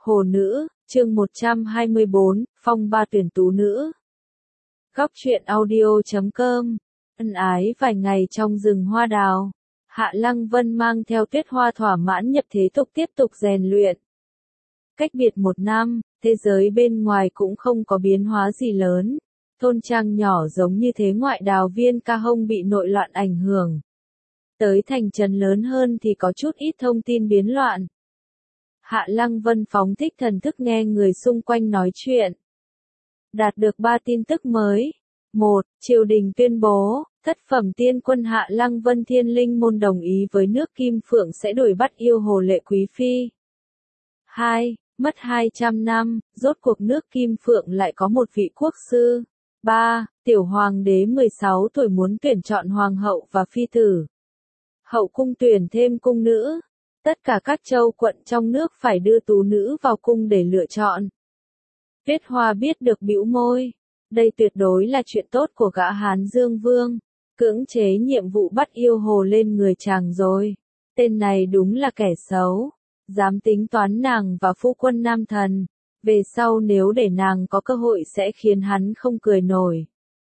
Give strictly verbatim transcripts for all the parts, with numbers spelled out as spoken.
Hồ Nữ, chương một trăm hai mươi bốn, phong ba tuyển tú nữ. Góc truyện audio chấm com. Ân ái vài ngày trong rừng hoa đào. Hạ Lăng Vân mang theo Tuyết Hoa thỏa mãn nhập thế tục tiếp tục rèn luyện. Cách biệt một năm, thế giới bên ngoài cũng không có biến hóa gì lớn. Thôn trang nhỏ giống như thế ngoại đào viên ca hông bị nội loạn ảnh hưởng. Tới thành trấn lớn hơn thì có chút ít thông tin biến loạn. Hạ Lăng Vân phóng thích thần thức nghe người xung quanh nói chuyện. Đạt được ba tin tức mới. một. Triều đình tuyên bố, thất phẩm tiên quân Hạ Lăng Vân Thiên Linh môn đồng ý với nước Kim Phượng sẽ đuổi bắt yêu hồ Lệ Quý Phi. hai. Mất hai trăm năm, rốt cuộc nước Kim Phượng lại có một vị quốc sư. ba. Tiểu hoàng đế mười sáu tuổi muốn tuyển chọn hoàng hậu và phi tử. Hậu cung tuyển thêm cung nữ. Tất cả các châu quận trong nước phải đưa tú nữ vào cung để lựa chọn. Tuyết Hoa biết được bĩu môi. Đây tuyệt đối là chuyện tốt của gã Hán Dương Vương. Cưỡng chế nhiệm vụ bắt yêu hồ lên người chàng rồi. Tên này đúng là kẻ xấu. Dám tính toán nàng và phu quân nam thần. Về sau nếu để nàng có cơ hội sẽ khiến hắn không cười nổi.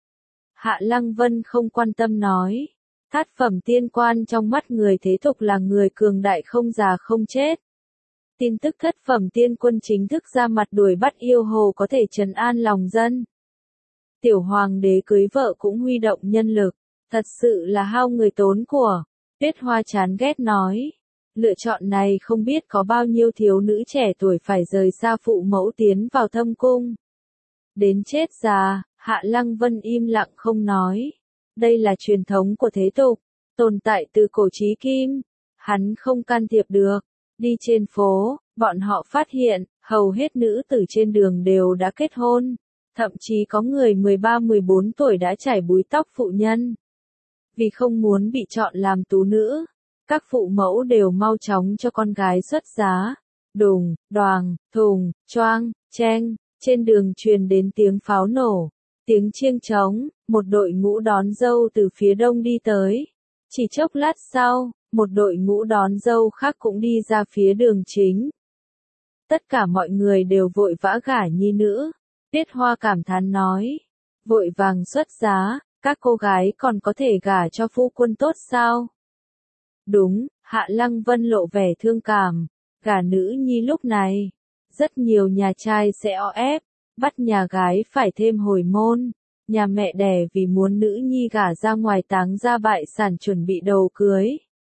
Hạ Lăng Vân không quan tâm nói. Thất phẩm tiên quan trong mắt người thế tục là người cường đại không già không chết. Tin tức thất phẩm tiên quân chính thức ra mặt đuổi bắt yêu hồ có thể trấn an lòng dân. Tiểu hoàng đế cưới vợ cũng huy động nhân lực, thật sự là hao người tốn của. Tuyết Hoa chán ghét nói. Lựa chọn này không biết có bao nhiêu thiếu nữ trẻ tuổi phải rời xa phụ mẫu tiến vào thâm cung. Đến chết già, Hạ Lăng Vân im lặng không nói. Đây là truyền thống của thế tục, tồn tại từ cổ chí kim. Hắn không can thiệp được. Đi trên phố, bọn họ phát hiện, hầu hết nữ tử trên đường đều đã kết hôn. Thậm chí có người mười ba mười bốn tuổi đã chải búi tóc phụ nhân. Vì không muốn bị chọn làm tú nữ, các phụ mẫu đều mau chóng cho con gái xuất giá. Đùng, đoàng, thùng, choang, cheng, trên đường truyền đến tiếng pháo nổ. Tiếng chiêng trống, một đội ngũ đón dâu từ phía đông đi tới. Chỉ chốc lát sau, một đội ngũ đón dâu khác cũng đi ra phía đường chính. Tất cả mọi người đều vội vã gả nhi nữ. Tuyết Hoa cảm thán nói. Vội vàng xuất giá, các cô gái còn có thể gả cho phu quân tốt sao? Đúng, Hạ Lăng Vân lộ vẻ thương cảm. Gả nữ nhi lúc này, rất nhiều nhà trai sẽ o ép. Bắt nhà gái phải thêm hồi môn. Nhà mẹ đẻ vì muốn nữ nhi gả ra ngoài táng ra bại sản chuẩn bị đầu cưới.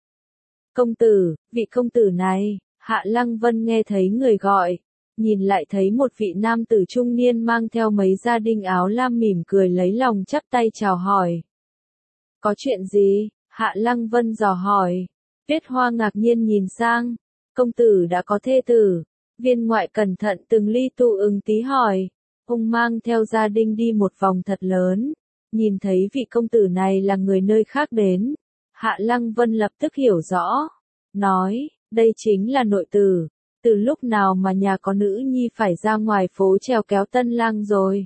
Công tử, vị công tử này, Hạ Lăng Vân nghe thấy người gọi. Nhìn lại thấy một vị nam tử trung niên mang theo mấy gia đình áo lam mỉm cười lấy lòng chắp tay chào hỏi. Có chuyện gì? Hạ Lăng Vân dò hỏi. Tuyết Hoa ngạc nhiên nhìn sang. Công tử đã có thê tử. Viên ngoại cẩn thận từng ly tu ứng tí hỏi. Ông mang theo gia đình đi một vòng thật lớn. Nhìn thấy vị công tử này là người nơi khác đến. Hạ Lăng Vân lập tức hiểu rõ. Nói, đây chính là nội tử. Từ lúc nào mà nhà có nữ nhi phải ra ngoài phố trèo kéo tân lang rồi.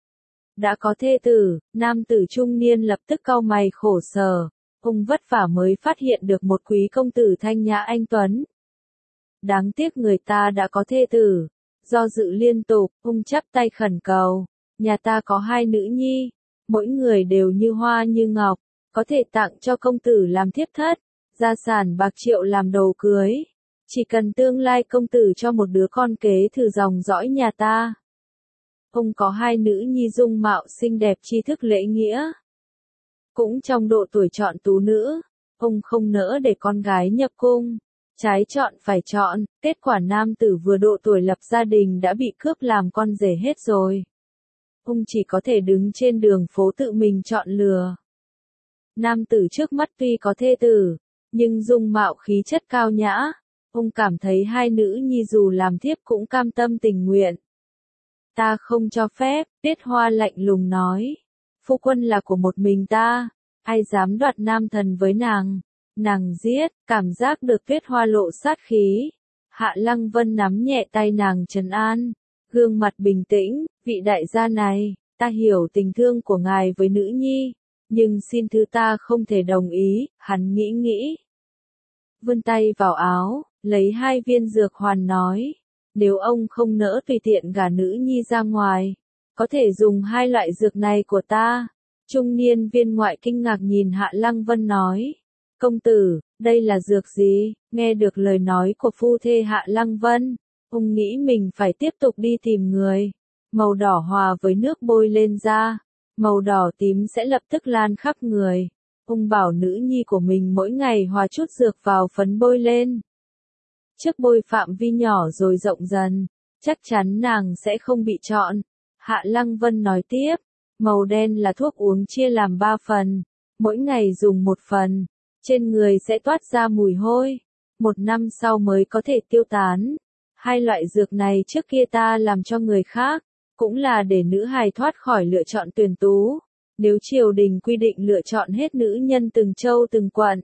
Đã có thê tử, nam tử trung niên lập tức cau mày khổ sở. Ông vất vả mới phát hiện được một quý công tử thanh nhã anh tuấn. Đáng tiếc người ta đã có thê tử. Do dự liên tục, ông chắp tay khẩn cầu. Nhà ta có hai nữ nhi. Mỗi người đều như hoa như ngọc. Có thể tặng cho công tử làm thiếp thất. Gia sản bạc triệu làm đồ cưới. Chỉ cần tương lai công tử cho một đứa con kế thử dòng dõi nhà ta. Ông có hai nữ nhi dung mạo xinh đẹp tri thức lễ nghĩa. Cũng trong độ tuổi chọn tú nữ. Ông không nỡ để con gái nhập cung. Trái chọn phải chọn, kết quả nam tử vừa độ tuổi lập gia đình đã bị cướp làm con rể hết rồi. Ông chỉ có thể đứng trên đường phố tự mình chọn lừa. Nam tử trước mắt tuy có thê tử, nhưng dung mạo khí chất cao nhã. Ông cảm thấy hai nữ nhi dù làm thiếp cũng cam tâm tình nguyện. Ta không cho phép, Tuyết Hoa lạnh lùng nói. Phu quân là của một mình ta, ai dám đoạt nam thần với nàng. Nàng giết, cảm giác được Tuyết Hoa lộ sát khí. Hạ Lăng Vân nắm nhẹ tay nàng trấn an. Gương mặt bình tĩnh, vị đại gia này, ta hiểu tình thương của ngài với nữ nhi. Nhưng xin thứ ta không thể đồng ý, hắn nghĩ nghĩ. Vươn tay vào áo, lấy hai viên dược hoàn nói. nếu ông không nỡ tùy tiện gả nữ nhi ra ngoài, có thể dùng hai loại dược này của ta. Trung niên viên ngoại kinh ngạc nhìn Hạ Lăng Vân nói, công tử, đây là dược gì? Nghe được lời nói của phu thê Hạ Lăng Vân, ông nghĩ mình phải tiếp tục đi tìm người. Màu đỏ hòa với nước bôi lên da, màu đỏ tím sẽ lập tức lan khắp người. Ông bảo nữ nhi của mình mỗi ngày hòa chút dược vào phấn bôi lên. Trước bôi phạm vi nhỏ rồi rộng dần, chắc chắn nàng sẽ không bị chọn. Hạ Lăng Vân nói tiếp, màu đen là thuốc uống chia làm ba phần, mỗi ngày dùng một phần, trên người sẽ toát ra mùi hôi, một năm sau mới có thể tiêu tán. Hai loại dược này trước kia ta làm cho người khác, cũng là để nữ hài thoát khỏi lựa chọn tuyển tú. Nếu triều đình quy định lựa chọn hết nữ nhân từng châu từng quận,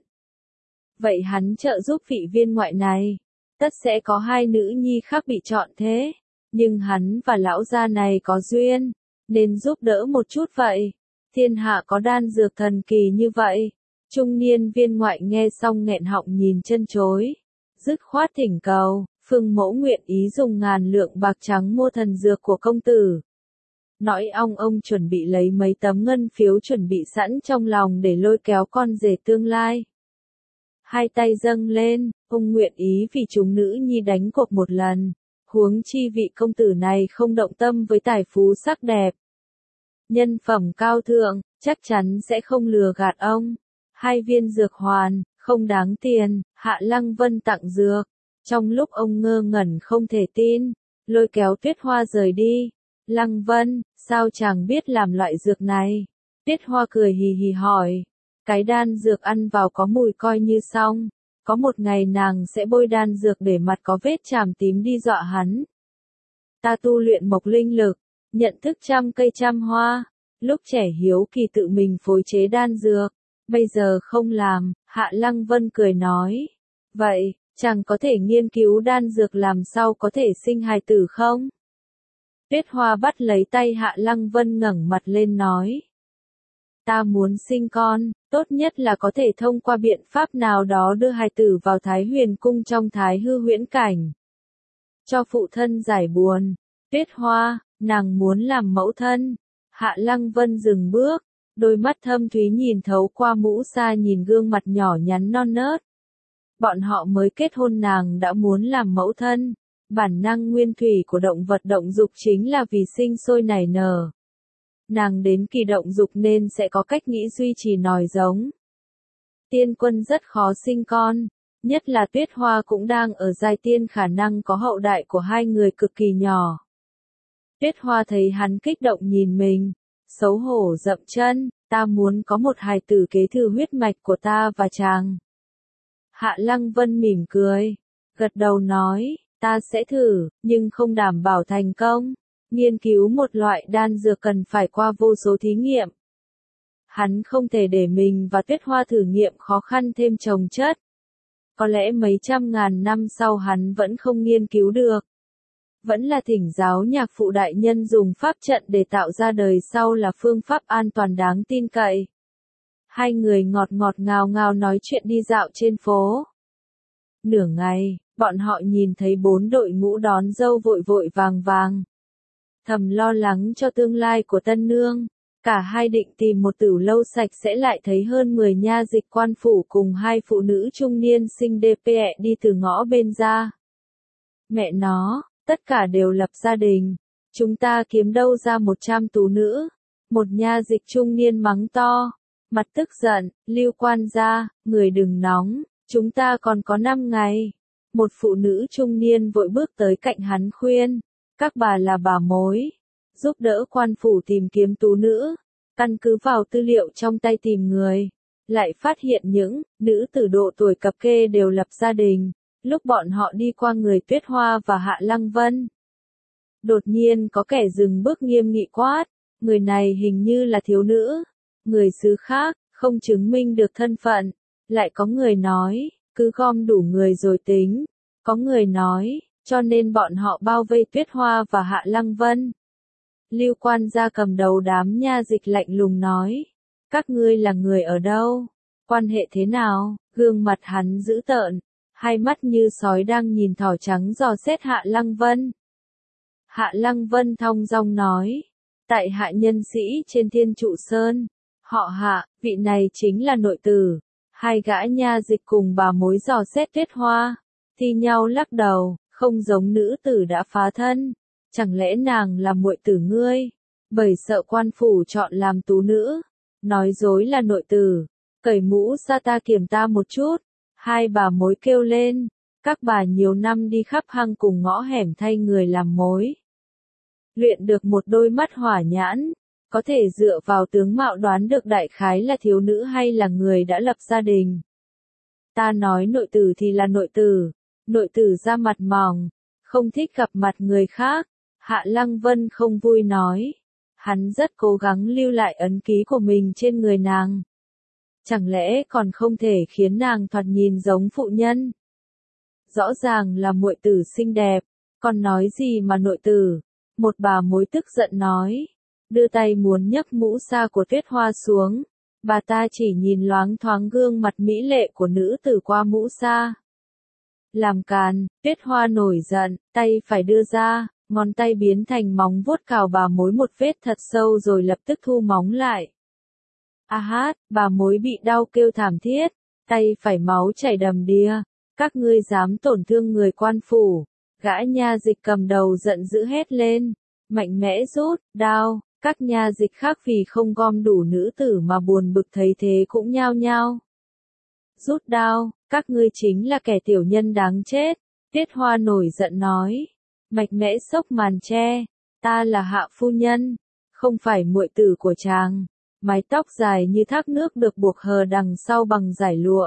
vậy hắn trợ giúp vị viên ngoại này, tất sẽ có hai nữ nhi khác bị chọn thế. Nhưng hắn và lão gia này có duyên, nên giúp đỡ một chút vậy. Thiên hạ có đan dược thần kỳ như vậy. Trung niên viên ngoại nghe xong nghẹn họng nhìn chân chối, dứt khoát thỉnh cầu, Phương mẫu nguyện ý dùng ngàn lượng bạc trắng mua thần dược của công tử. Nói ông ông chuẩn bị lấy mấy tấm ngân phiếu chuẩn bị sẵn trong lòng để lôi kéo con rể tương lai. Hai tay dâng lên, ông nguyện ý vì chúng nữ nhi đánh cuộc một lần, huống chi vị công tử này không động tâm với tài phú sắc đẹp. Nhân phẩm cao thượng, chắc chắn sẽ không lừa gạt ông. Hai viên dược hoàn, không đáng tiền, Hạ Lăng Vân tặng dược. Trong lúc ông ngơ ngẩn không thể tin, lôi kéo Tuyết Hoa rời đi. Lăng Vân, sao chàng biết làm loại dược này? Tuyết Hoa cười hì hì hỏi. Cái đan dược ăn vào có mùi coi như xong. Có một ngày nàng sẽ bôi đan dược để mặt có vết chàm tím đi dọa hắn. Ta tu luyện mộc linh lực, nhận thức trăm cây trăm hoa. Lúc trẻ hiếu kỳ tự mình phối chế đan dược, bây giờ không làm. Hạ Lăng Vân cười nói. Vậy, chàng có thể nghiên cứu đan dược làm sao có thể sinh hài tử không? Tuyết Hoa bắt lấy tay Hạ Lăng Vân ngẩng mặt lên nói. Ta muốn sinh con, tốt nhất là có thể thông qua biện pháp nào đó đưa hài tử vào Thái Huyền Cung trong Thái Hư Huyễn Cảnh. Cho phụ thân giải buồn. Tuyết Hoa, nàng muốn làm mẫu thân. Hạ Lăng Vân dừng bước, đôi mắt thâm thúy nhìn thấu qua mũ sa nhìn gương mặt nhỏ nhắn non nớt. Bọn họ mới kết hôn nàng đã muốn làm mẫu thân. Bản năng nguyên thủy của động vật động dục chính là vì sinh sôi nảy nở. Nàng đến kỳ động dục nên sẽ có cách nghĩ duy trì nòi giống. Tiên quân rất khó sinh con, nhất là Tuyết Hoa cũng đang ở giai tiên khả năng có hậu đại của hai người cực kỳ nhỏ. Tuyết Hoa thấy hắn kích động nhìn mình, xấu hổ dậm chân, ta muốn có một hài tử kế thừa huyết mạch của ta và chàng. Hạ Lăng Vân mỉm cười, gật đầu nói, ta sẽ thử, nhưng không đảm bảo thành công. Nghiên cứu một loại đan dược cần phải qua vô số thí nghiệm. Hắn không thể để mình và Tuyết Hoa thử nghiệm khó khăn thêm chồng chất. Có lẽ mấy trăm ngàn năm sau hắn vẫn không nghiên cứu được. Vẫn là thỉnh giáo nhạc phụ đại nhân dùng pháp trận để tạo ra đời sau là phương pháp an toàn đáng tin cậy. Hai người ngọt ngọt ngào ngào nói chuyện đi dạo trên phố. Nửa ngày, bọn họ nhìn thấy bốn đội ngũ đón dâu vội vội vàng vàng. Thầm lo lắng cho tương lai của tân nương. Cả hai định tìm một tửu lâu sạch sẽ lại thấy hơn mười nha dịch quan phủ cùng hai phụ nữ trung niên xinh đẹp đi từ ngõ bên ra. Mẹ nó, tất cả đều lập gia đình. Chúng ta kiếm đâu ra một trăm tú nữ. Một nha dịch trung niên mắng to. Mặt tức giận, Lưu quan gia, người đừng nóng, chúng ta còn có năm ngày. Một phụ nữ trung niên vội bước tới cạnh hắn khuyên. Các bà là bà mối, giúp đỡ quan phủ tìm kiếm tú nữ, căn cứ vào tư liệu trong tay tìm người, lại phát hiện những nữ tử độ tuổi cập kê đều lập gia đình. Lúc bọn họ đi qua người Tuyết Hoa và Hạ Lăng Vân, đột nhiên có kẻ dừng bước nghiêm nghị quát, người này hình như là thiếu nữ, người xứ khác, không chứng minh được thân phận. Lại có người nói, cứ gom đủ người rồi tính. Có người nói, cho nên bọn họ bao vây Tuyết Hoa và Hạ Lăng Vân. Lưu quan gia cầm đầu đám nha dịch lạnh lùng nói, các ngươi là người ở đâu? Quan hệ thế nào? Gương mặt hắn dữ tợn. hai mắt như sói đang nhìn thỏ trắng dò xét Hạ Lăng Vân. Hạ Lăng Vân thong dong nói, tại hạ nhân sĩ trên Thiên Trụ Sơn, họ Hạ, vị này chính là nội tử. Hai gã nha dịch cùng bà mối dò xét Tuyết Hoa, thi nhau lắc đầu, không giống nữ tử đã phá thân, chẳng lẽ nàng là muội tử ngươi, bởi sợ quan phủ chọn làm tú nữ, nói dối là nội tử, cởi mũ ra ta kiểm ta một chút. Hai bà mối kêu lên, các bà nhiều năm đi khắp hang cùng ngõ hẻm thay người làm mối, luyện được một đôi mắt hỏa nhãn, có thể dựa vào tướng mạo đoán được đại khái là thiếu nữ hay là người đã lập gia đình. Ta nói nội tử thì là nội tử, nội tử da mặt mỏng, không thích gặp mặt người khác. Hạ Lăng Vân không vui nói, hắn rất cố gắng lưu lại ấn ký của mình trên người nàng. Chẳng lẽ còn không thể khiến nàng thoạt nhìn giống phụ nhân? Rõ ràng là muội tử xinh đẹp, còn nói gì mà nội tử? Một bà mối tức giận nói, đưa tay muốn nhấc mũ sa của Tuyết Hoa xuống. Bà ta chỉ nhìn loáng thoáng gương mặt mỹ lệ của nữ tử qua mũ sa. Làm càn, Tuyết Hoa nổi giận, tay phải đưa ra, ngón tay biến thành móng vuốt cào bà mối một vết thật sâu rồi lập tức thu móng lại. A hát, bà mối bị đau kêu thảm thiết, tay phải máu chảy đầm đìa, các ngươi dám tổn thương người quan phủ. Gã nha dịch cầm đầu giận dữ hét lên, mạnh mẽ rút đao. Các nha dịch khác vì không gom đủ nữ tử mà buồn bực thấy thế cũng nhao nhao rút đao, các ngươi chính là kẻ tiểu nhân đáng chết. Tuyết Hoa nổi giận nói, mạnh mẽ xốc màn che, ta là Hạ phu nhân, không phải muội tử của chàng. Mái tóc dài như thác nước được buộc hờ đằng sau bằng dải lụa,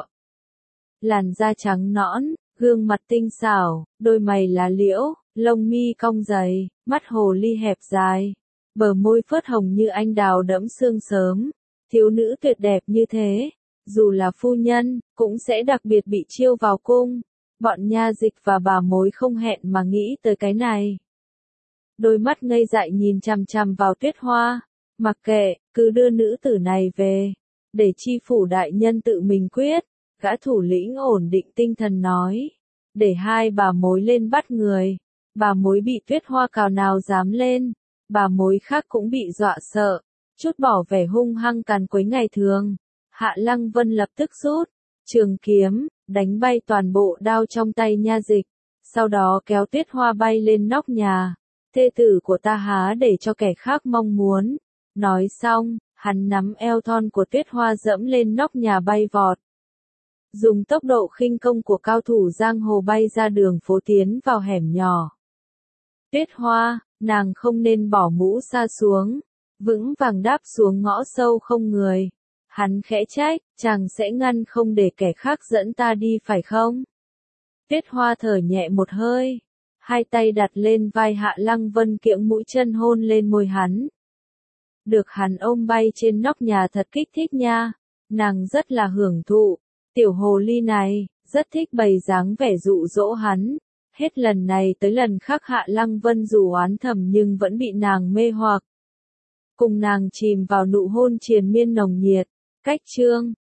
làn da trắng nõn, gương mặt tinh xảo, đôi mày lá liễu, lông mi cong dày, mắt hồ ly hẹp dài, bờ môi phớt hồng như anh đào đẫm sương sớm. Thiếu nữ tuyệt đẹp như thế, dù là phu nhân, cũng sẽ đặc biệt bị chiêu vào cung. Bọn nha dịch và bà mối không hẹn mà nghĩ tới cái này. Đôi mắt ngây dại nhìn chằm chằm vào Tuyết Hoa, mặc kệ, cứ đưa nữ tử này về, để chi phủ đại nhân tự mình quyết. Gã thủ lĩnh ổn định tinh thần nói, để hai bà mối lên bắt người. Bà mối bị Tuyết Hoa cào nào dám lên, bà mối khác cũng bị dọa sợ, chút bỏ vẻ hung hăng càn quấy ngày thường. Hạ Lăng Vân lập tức rút trường kiếm, đánh bay toàn bộ đao trong tay nha dịch, sau đó kéo Tuyết Hoa bay lên nóc nhà. Thê tử của ta há để cho kẻ khác mong muốn. Nói xong, hắn nắm eo thon của Tuyết Hoa dẫm lên nóc nhà bay vọt. Dùng tốc độ khinh công của cao thủ giang hồ bay ra đường phố tiến vào hẻm nhỏ. Tuyết Hoa, nàng không nên bỏ mũ sa xuống, vững vàng đáp xuống ngõ sâu không người. Hắn khẽ trách, chàng sẽ ngăn không để kẻ khác dẫn ta đi phải không? Tuyết Hoa thở nhẹ một hơi, hai tay đặt lên vai Hạ Lăng Vân, kiễng mũi chân hôn lên môi hắn. Được hắn ôm bay trên nóc nhà thật kích thích nha, nàng rất là hưởng thụ. Tiểu hồ ly này, rất thích bày dáng vẻ dụ dỗ hắn. Hết lần này tới lần khác Hạ Lăng Vân dù oán thầm nhưng vẫn bị nàng mê hoặc. Cùng nàng chìm vào nụ hôn triền miên nồng nhiệt. Cách chương